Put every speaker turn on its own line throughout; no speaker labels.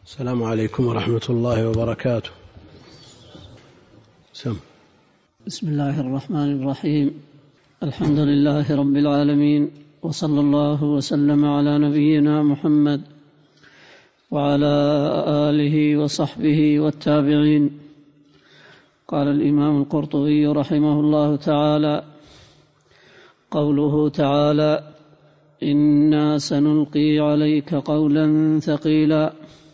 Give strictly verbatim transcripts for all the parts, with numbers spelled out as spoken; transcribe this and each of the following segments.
السلام عليكم ورحمة الله وبركاته. سم.
بسم الله الرحمن الرحيم. الحمد لله رب العالمين، وصلى الله وسلم على نبينا محمد وعلى آله وصحبه والتابعين. قال الإمام القرطبي رحمه الله تعالى: قوله تعالى: إنا سنلقي عليك قولا ثقيلا،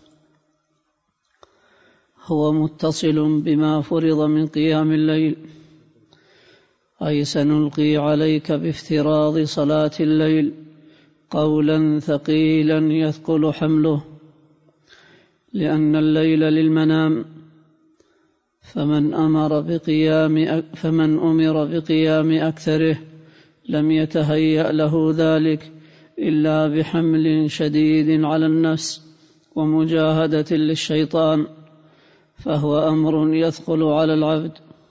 هو متصل بما فرض من قيام الليل، أي سنلقي عليك بافتراض صلاة الليل قولا ثقيلا يثقل حمله، لأن الليل للمنام، فمن أمر بقيام فمن أمر بقيام أكثره لم يتهيأ له ذلك إلا بحمل شديد على النفس ومجاهدة للشيطان، فهو أمر يثقل على العبد.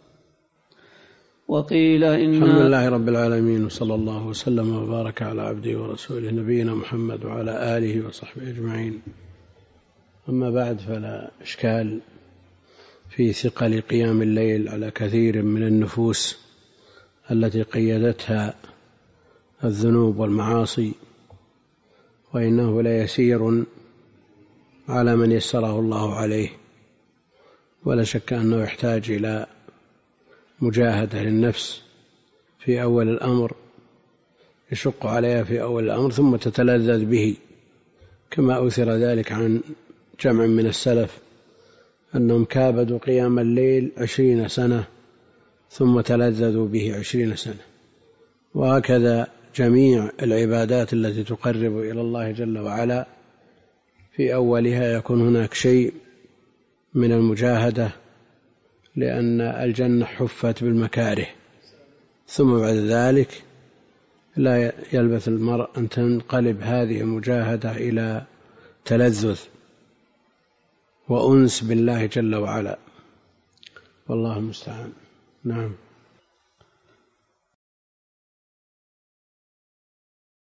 وقيل إن
الحمد لله رب العالمين، وصلى الله وسلم وبارك على عبده ورسوله نبينا محمد وعلى آله وصحبه أجمعين. أما بعد، فلا إشكال في ثقل قيام الليل على كثير من النفوس التي قيدتها الذنوب والمعاصي، وإنه لا يسير على من يسره الله عليه، ولا شك أنه يحتاج إلى مجاهدة للنفس في أول الأمر، يشق عليها في أول الأمر ثم تتلذذ به، كما أثر ذلك عن جمع من السلف أنهم كابدوا قيام الليل عشرين سنة ثم تلذذوا به عشرين سنة. وهكذا جميع العبادات التي تقرب إلى الله جل وعلا في أولها يكون هناك شيء من المجاهدة، لأن الجنة حفت بالمكاره، ثم بعد ذلك لا يلبث المرء أن تنقلب هذه المجاهدة إلى تلذذ وأنس بالله جل وعلا، والله المستعان. نعم.